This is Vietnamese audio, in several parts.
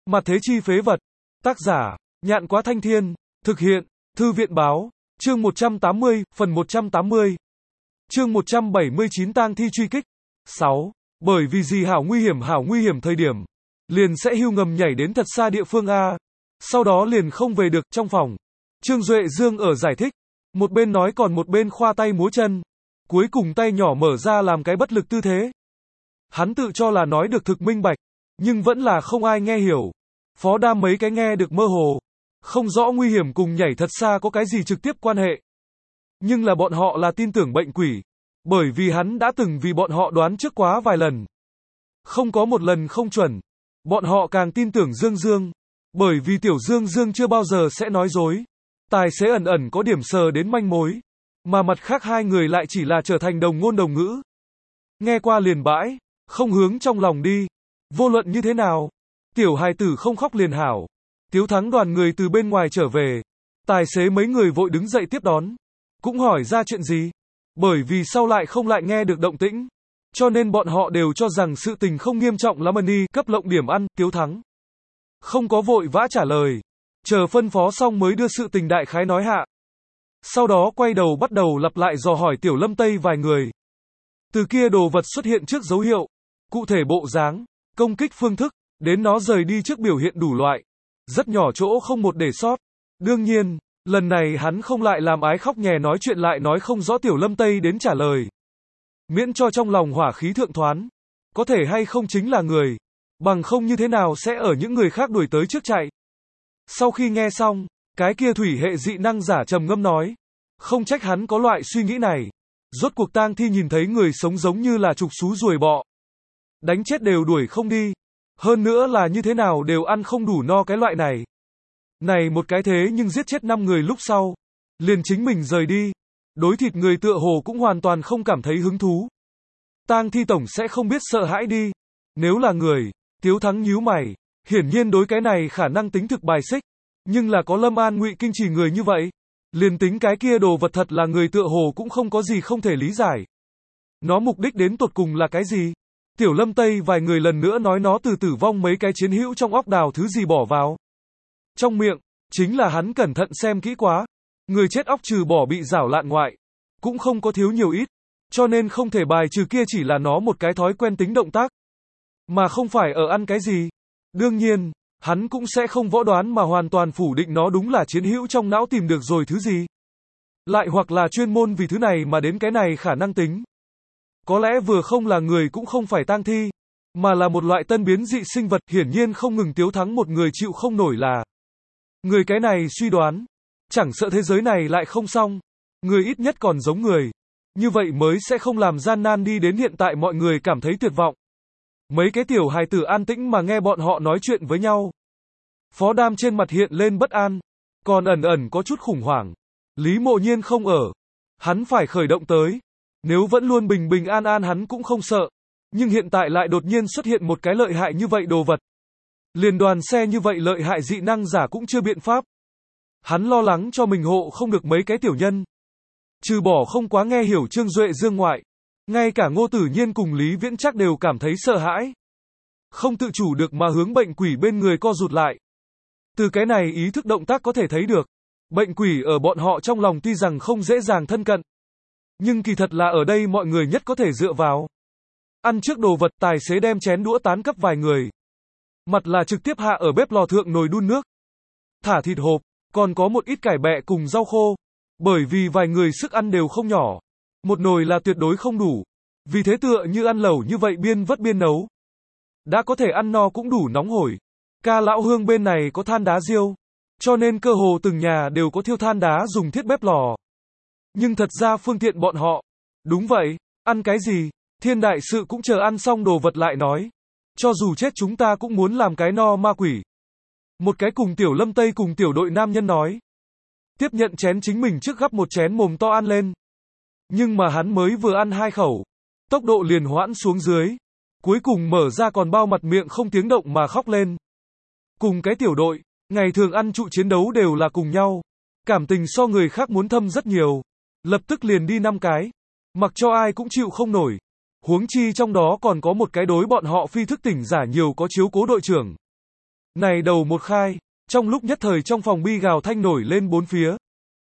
Mặt thế chi phế vật. Tác giả, Nhạn Quá Thanh Thiên. Thực hiện, Thư viện Báo. Chương 180, phần 180. Chương 179 tang thi truy kích. 6. Bởi vì gì hảo nguy hiểm thời điểm. Liền sẽ hưu ngầm nhảy đến thật xa địa phương A. Sau đó liền không về được, trong phòng. Trương Duệ Dương ở giải thích. Một bên nói còn một bên khoa tay múa chân. Cuối cùng tay nhỏ mở ra làm cái bất lực tư thế. Hắn tự cho là nói được thực minh bạch. Nhưng vẫn là không ai nghe hiểu. Phó Đam mấy cái nghe được mơ hồ. Không rõ nguy hiểm cùng nhảy thật xa có cái gì trực tiếp quan hệ. Nhưng là bọn họ là tin tưởng bệnh quỷ. Bởi vì hắn đã từng vì bọn họ đoán trước quá vài lần. Không có một lần không chuẩn. Bọn họ càng tin tưởng Dương Dương. Bởi vì tiểu Dương Dương chưa bao giờ sẽ nói dối. Tài xế ẩn ẩn có điểm sờ đến manh mối. Mà mặt khác hai người lại chỉ là trở thành đồng ngôn đồng ngữ. Nghe qua liền bãi, không hướng trong lòng đi. Vô luận như thế nào, tiểu hài tử không khóc liền hảo. Tiếu Thắng đoàn người từ bên ngoài trở về. Tài xế mấy người vội đứng dậy tiếp đón. Cũng hỏi ra chuyện gì. Bởi vì sau lại không lại nghe được động tĩnh. Cho nên bọn họ đều cho rằng sự tình không nghiêm trọng lắm đi, cấp lộng điểm ăn, Tiếu Thắng không có vội vã trả lời. Chờ phân phó xong mới đưa sự tình đại khái nói hạ. Sau đó quay đầu bắt đầu lặp lại dò hỏi Tiểu Lâm Tây vài người. Từ kia đồ vật xuất hiện trước dấu hiệu, cụ thể bộ dáng, công kích phương thức, đến nó rời đi trước biểu hiện đủ loại. Rất nhỏ chỗ không một để sót. Đương nhiên, lần này hắn không lại làm ái khóc nhè nói chuyện lại nói không rõ Tiểu Lâm Tây đến trả lời. Miễn cho trong lòng hỏa khí thượng thoán. Có thể hay không chính là người. Bằng không như thế nào sẽ ở những người khác đuổi tới trước chạy. Sau khi nghe xong, cái kia thủy hệ dị năng giả trầm ngâm nói. Không trách hắn có loại suy nghĩ này. Rốt cuộc tang thi nhìn thấy người sống giống như là trục xú ruồi bọ. Đánh chết đều đuổi không đi. Hơn nữa là như thế nào đều ăn không đủ no cái loại này. Này một cái thế nhưng giết chết 5 người lúc sau. Liền chính mình rời đi. Đối thịt người tựa hồ cũng hoàn toàn không cảm thấy hứng thú. Tang thi tổng sẽ không biết sợ hãi đi. Nếu là người, Tiếu Thắng nhíu mày. Hiển nhiên đối cái này khả năng tính thực bài xích. Nhưng là có Lâm An Ngụy Kinh Chỉ người như vậy. Liền tính cái kia đồ vật thật là người tựa hồ cũng không có gì không thể lý giải. Nó mục đích đến tột cùng là cái gì? Tiểu Lâm Tây vài người lần nữa nói nó từ tử vong mấy cái chiến hữu trong óc đào thứ gì bỏ vào. Trong miệng, chính là hắn cẩn thận xem kỹ quá. Người chết óc trừ bỏ bị rảo lạn ngoại. Cũng không có thiếu nhiều ít. Cho nên không thể bài trừ kia chỉ là nó một cái thói quen tính động tác. Mà không phải ở ăn cái gì. Đương nhiên, hắn cũng sẽ không võ đoán mà hoàn toàn phủ định nó đúng là chiến hữu trong não tìm được rồi thứ gì. Lại hoặc là chuyên môn vì thứ này mà đến cái này khả năng tính. Có lẽ vừa không là người cũng không phải tang thi, mà là một loại tân biến dị sinh vật hiển nhiên không ngừng Tiếu Thắng một người chịu không nổi là. Người cái này suy đoán, chẳng sợ thế giới này lại không xong, người ít nhất còn giống người. Như vậy mới sẽ không làm gian nan đi đến hiện tại mọi người cảm thấy tuyệt vọng. Mấy cái tiểu hài tử an tĩnh mà nghe bọn họ nói chuyện với nhau. Phó Đam trên mặt hiện lên bất an, còn ẩn ẩn có chút khủng hoảng. Lý Mộ Nhiên không ở. Hắn phải khởi động tới. Nếu vẫn luôn bình bình an an hắn cũng không sợ. Nhưng hiện tại lại đột nhiên xuất hiện một cái lợi hại như vậy đồ vật. Liền đoàn xe như vậy lợi hại dị năng giả cũng chưa biện pháp. Hắn lo lắng cho mình hộ không được mấy cái tiểu nhân. Trừ bỏ không quá nghe hiểu Trương Duệ Dương ngoại. Ngay cả Ngô Tử Nhiên cùng Lý Viễn Trác đều cảm thấy sợ hãi. Không tự chủ được mà hướng bệnh quỷ bên người co rụt lại. Từ cái này ý thức động tác có thể thấy được. Bệnh quỷ ở bọn họ trong lòng tuy rằng không dễ dàng thân cận. Nhưng kỳ thật là ở đây mọi người nhất có thể dựa vào. Ăn trước đồ vật tài xế đem chén đũa tán cấp vài người. Mặt là trực tiếp hạ ở bếp lò thượng nồi đun nước. Thả thịt hộp, còn có một ít cải bẹ cùng rau khô. Bởi vì vài người sức ăn đều không nhỏ. Một nồi là tuyệt đối không đủ. Vì thế tựa như ăn lẩu như vậy biên vất biên nấu. Đã có thể ăn no cũng đủ nóng hổi. Ca Lão Hương bên này có than đá riêu. Cho nên cơ hồ từng nhà đều có thiêu than đá dùng thiết bếp lò. Nhưng thật ra phương tiện bọn họ. Đúng vậy, ăn cái gì? Thiên đại sự cũng chờ ăn xong đồ vật lại nói. Cho dù chết chúng ta cũng muốn làm cái no ma quỷ. Một cái cùng Tiểu Lâm Tây cùng tiểu đội nam nhân nói. Tiếp nhận chén chính mình trước gắp một chén mồm to ăn lên. Nhưng mà hắn mới vừa ăn 2 khẩu. Tốc độ liền hoãn xuống dưới. Cuối cùng mở ra còn bao mặt miệng không tiếng động mà khóc lên. Cùng cái tiểu đội, ngày thường ăn trụ chiến đấu đều là cùng nhau. Cảm tình so người khác muốn thâm rất nhiều. Lập tức liền đi 5 cái. Mặc cho ai cũng chịu không nổi. Huống chi trong đó còn có một cái đối bọn họ phi thức tỉnh giả nhiều có chiếu cố đội trưởng. Này đầu một khai, trong lúc nhất thời trong phòng bi gào thanh nổi lên bốn phía.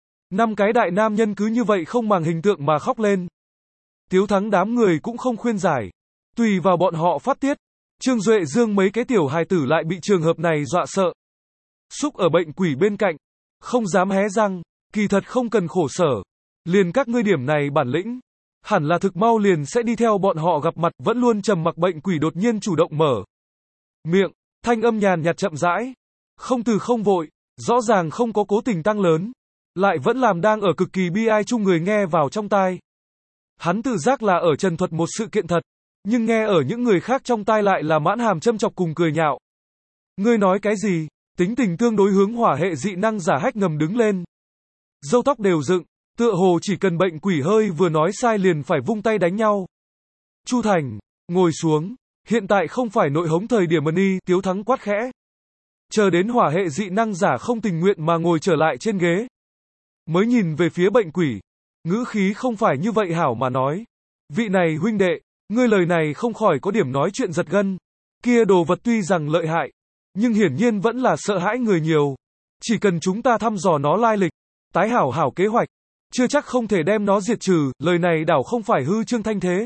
5 cái đại nam nhân cứ như vậy không màng hình tượng mà khóc lên. Tiếu Thắng đám người cũng không khuyên giải. Tùy vào bọn họ phát tiết. Trương Duệ Dương mấy cái tiểu hài tử lại bị trường hợp này dọa sợ. Xúc ở bệnh quỷ bên cạnh. Không dám hé răng. Kỳ thật không cần khổ sở. Liền các ngươi điểm này bản lĩnh. Hẳn là thực mau liền sẽ đi theo bọn họ gặp mặt, vẫn luôn trầm mặc bệnh quỷ đột nhiên chủ động mở miệng, thanh âm nhàn nhạt chậm rãi, không từ không vội, rõ ràng không có cố tình tăng lớn, lại vẫn làm đang ở cực kỳ bi ai chung người nghe vào trong tai. Hắn tự giác là ở trần thuật một sự kiện thật, nhưng nghe ở những người khác trong tai lại là mãn hàm châm chọc cùng cười nhạo. Ngươi nói cái gì? Tính tình tương đối hướng hỏa hệ dị năng giả hách ngầm đứng lên. Râu tóc đều dựng, tựa hồ chỉ cần bệnh quỷ hơi vừa nói sai liền phải vung tay đánh nhau. Chu Thành, ngồi xuống, hiện tại không phải nội hống thời điểm đi, Tiếu Thắng quát khẽ. Chờ đến hỏa hệ dị năng giả không tình nguyện mà ngồi trở lại trên ghế. Mới nhìn về phía bệnh quỷ, ngữ khí không phải như vậy hảo mà nói. Vị này huynh đệ, ngươi lời này không khỏi có điểm nói chuyện giật gân. Kia đồ vật tuy rằng lợi hại, nhưng hiển nhiên vẫn là sợ hãi người nhiều. Chỉ cần chúng ta thăm dò nó lai lịch, tái hảo hảo kế hoạch, chưa chắc không thể đem nó diệt trừ, lời này đảo không phải hư trương thanh thế,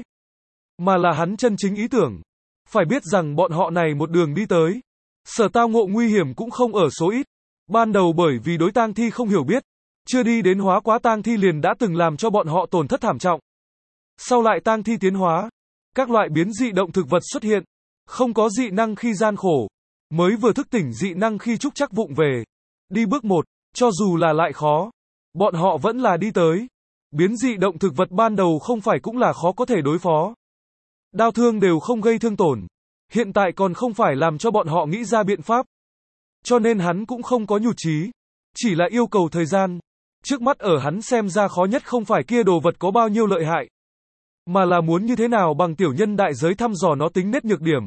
mà là hắn chân chính ý tưởng. Phải biết rằng bọn họ này một đường đi tới, sở tao ngộ nguy hiểm cũng không ở số ít. Ban đầu bởi vì đối tang thi không hiểu biết, chưa đi đến hóa quá tang thi liền đã từng làm cho bọn họ tổn thất thảm trọng. Sau lại tang thi tiến hóa, các loại biến dị động thực vật xuất hiện, không có dị năng khi gian khổ, mới vừa thức tỉnh dị năng khi trúc chắc vụng về. Đi bước một, cho dù là lại khó, bọn họ vẫn là đi tới. Biến dị động thực vật ban đầu không phải cũng là khó có thể đối phó. Đao thương đều không gây thương tổn. Hiện tại còn không phải làm cho bọn họ nghĩ ra biện pháp. Cho nên hắn cũng không có nhụt chí, chỉ là yêu cầu thời gian. Trước mắt ở hắn xem ra khó nhất không phải kia đồ vật có bao nhiêu lợi hại, mà là muốn như thế nào bằng tiểu nhân đại giới thăm dò nó tính nết nhược điểm.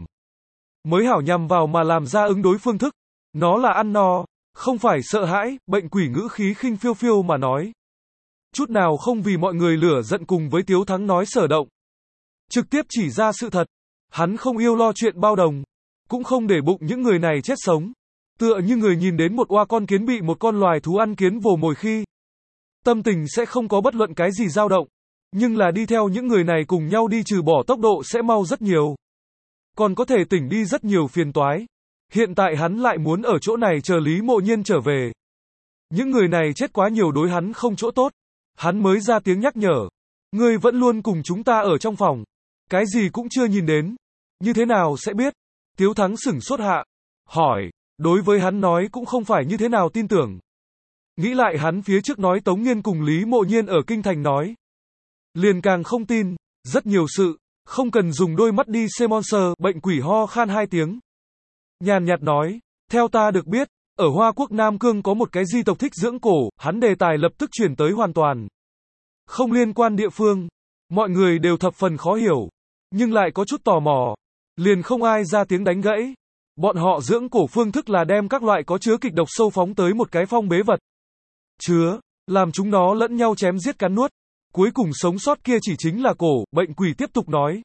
Mới hảo nhằm vào mà làm ra ứng đối phương thức. Nó là ăn no, không phải sợ hãi, bệnh quỷ ngữ khí khinh phiêu phiêu mà nói. Chút nào không vì mọi người lửa giận cùng với Tiếu Thắng nói sở động. Trực tiếp chỉ ra sự thật. Hắn không yêu lo chuyện bao đồng, cũng không để bụng những người này chết sống. Tựa như người nhìn đến một oa con kiến bị một con loài thú ăn kiến vồ mồi khi, tâm tình sẽ không có bất luận cái gì dao động. Nhưng là đi theo những người này cùng nhau đi trừ bỏ tốc độ sẽ mau rất nhiều. Còn có thể tỉnh đi rất nhiều phiền toái. Hiện tại hắn lại muốn ở chỗ này chờ Lý Mộ Nhiên trở về. Những người này chết quá nhiều đối hắn không chỗ tốt. Hắn mới ra tiếng nhắc nhở. Ngươi vẫn luôn cùng chúng ta ở trong phòng. Cái gì cũng chưa nhìn đến. Như thế nào sẽ biết? Tiếu Thắng sửng sốt hạ. Hỏi. Đối với hắn nói cũng không phải như thế nào tin tưởng. Nghĩ lại hắn phía trước nói Tống Nghiên cùng Lý Mộ Nhiên ở Kinh Thành nói. Liền càng không tin. Rất nhiều sự. Không cần dùng đôi mắt đi xem monster. Bệnh quỷ ho khan 2 tiếng. Nhàn nhạt nói. Theo ta được biết, ở Hoa Quốc Nam Cương có một cái di tộc thích dưỡng cổ. Hắn đề tài lập tức chuyển tới hoàn toàn không liên quan địa phương. Mọi người đều thập phần khó hiểu, nhưng lại có chút tò mò. Liền không ai ra tiếng đánh gãy. Bọn họ dưỡng cổ phương thức là đem các loại có chứa kịch độc sâu phóng tới một cái phong bế vật chứa, làm chúng nó lẫn nhau chém giết cắn nuốt. Cuối cùng sống sót kia chỉ chính là cổ. Bệnh quỷ tiếp tục nói.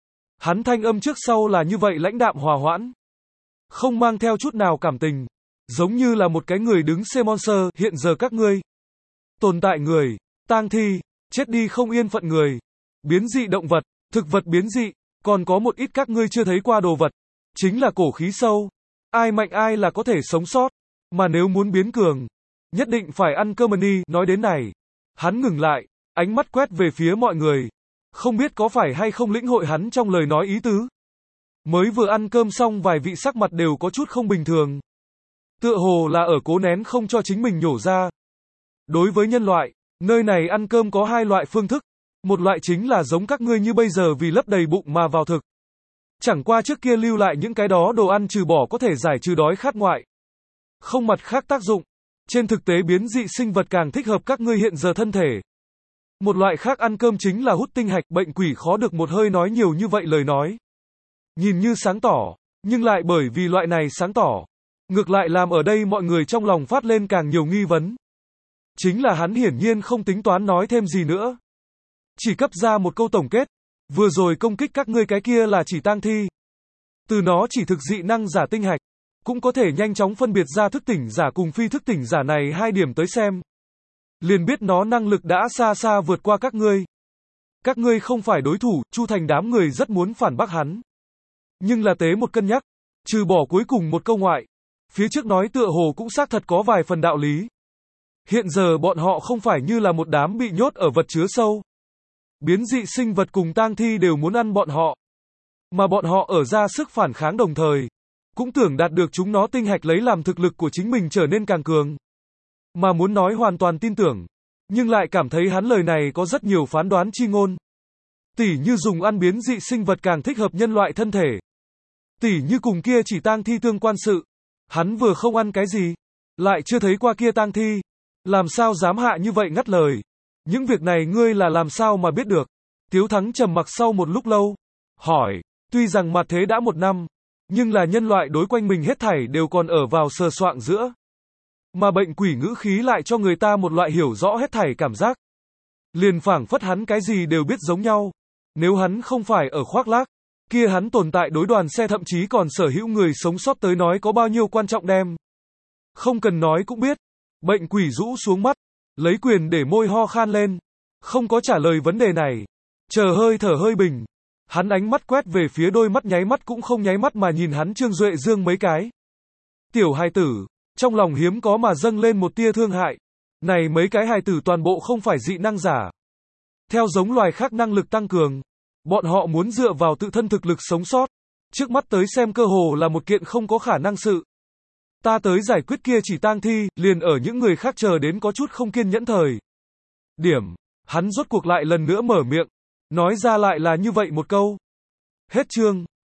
Hắn thanh âm trước sau là như vậy lãnh đạm hòa hoãn, không mang theo chút nào cảm tình, giống như là một cái người đứng xem monster. Hiện giờ các ngươi tồn tại người, tang thi, chết đi không yên phận người, biến dị động vật, thực vật biến dị, còn có một ít các ngươi chưa thấy qua đồ vật, chính là cổ khí sâu. Ai mạnh ai là có thể sống sót, mà nếu muốn biến cường, nhất định phải ăn cơm đi. Nói đến này, hắn ngừng lại, ánh mắt quét về phía mọi người, không biết có phải hay không lĩnh hội hắn trong lời nói ý tứ. Mới vừa ăn cơm xong vài vị sắc mặt đều có chút không bình thường. Tựa hồ là ở cố nén không cho chính mình nhổ ra. Đối với nhân loại, nơi này ăn cơm có 2 loại phương thức. Một loại chính là giống các ngươi như bây giờ vì lấp đầy bụng mà vào thực. Chẳng qua trước kia lưu lại những cái đó đồ ăn trừ bỏ có thể giải trừ đói khát ngoại, không mặt khác tác dụng. Trên thực tế biến dị sinh vật càng thích hợp các ngươi hiện giờ thân thể. Một loại khác ăn cơm chính là hút tinh hạch. Bệnh quỷ khó được một hơi nói nhiều như vậy lời nói. Nhìn như sáng tỏ, nhưng lại bởi vì loại này sáng tỏ, ngược lại làm ở đây mọi người trong lòng phát lên càng nhiều nghi vấn. Chính là hắn hiển nhiên không tính toán nói thêm gì nữa. Chỉ cấp ra một câu tổng kết. Vừa rồi công kích các ngươi cái kia là chỉ tang thi. Từ nó chỉ thực dị năng giả tinh hạch. cũng có thể nhanh chóng phân biệt ra thức tỉnh giả cùng phi thức tỉnh giả này 2 điểm tới xem. Liền biết nó năng lực đã xa xa vượt qua các ngươi. Các ngươi không phải đối thủ, Chu Thành đám người rất muốn phản bác hắn. Nhưng là tế một cân nhắc, trừ bỏ cuối cùng một câu ngoại, phía trước nói tựa hồ cũng xác thật có vài phần đạo lý. Hiện giờ bọn họ không phải như là một đám bị nhốt ở vật chứa sâu. Biến dị sinh vật cùng tang thi đều muốn ăn bọn họ. Mà bọn họ ở ra sức phản kháng đồng thời, cũng tưởng đạt được chúng nó tinh hạch lấy làm thực lực của chính mình trở nên càng cường. Mà muốn nói hoàn toàn tin tưởng, nhưng lại cảm thấy hắn lời này có rất nhiều phán đoán chi ngôn. Tỉ như dùng ăn biến dị sinh vật càng thích hợp nhân loại thân thể. Tỉ như cùng kia chỉ tang thi tương quan sự. Hắn vừa không ăn cái gì, lại chưa thấy qua kia tang thi. Làm sao dám hạ như vậy ngắt lời. Những việc này ngươi là làm sao mà biết được. Tiếu Thắng trầm mặc sau một lúc lâu. Hỏi, tuy rằng mặt thế đã 1 năm, nhưng là nhân loại đối quanh mình hết thảy đều còn ở vào sờ soạng giữa. Mà bệnh quỷ ngữ khí lại cho người ta một loại hiểu rõ hết thảy cảm giác. Liền phảng phất hắn cái gì đều biết giống nhau. Nếu hắn không phải ở khoác lác, kia hắn tồn tại đối đoàn xe thậm chí còn sở hữu người sống sót tới nói có bao nhiêu quan trọng đem. Không cần nói cũng biết. Bệnh quỷ rũ xuống mắt, lấy quyền để môi ho khan lên. Không có trả lời vấn đề này. Chờ hơi thở hơi bình. Hắn ánh mắt quét về phía đôi mắt nháy mắt cũng không nháy mắt mà nhìn hắn Trương Duệ Dương mấy cái. Tiểu hài tử, trong lòng hiếm có mà dâng lên một tia thương hại. Này mấy cái hài tử toàn bộ không phải dị năng giả. Theo giống loài khác năng lực tăng cường, bọn họ muốn dựa vào tự thân thực lực sống sót. Trước mắt tới xem cơ hồ là một kiện không có khả năng sự. Ta tới giải quyết kia chỉ tang thi, liền ở những người khác chờ đến có chút không kiên nhẫn thời. Điểm, hắn rốt cuộc lại lần nữa mở miệng, nói ra lại là như vậy một câu. Hết chương.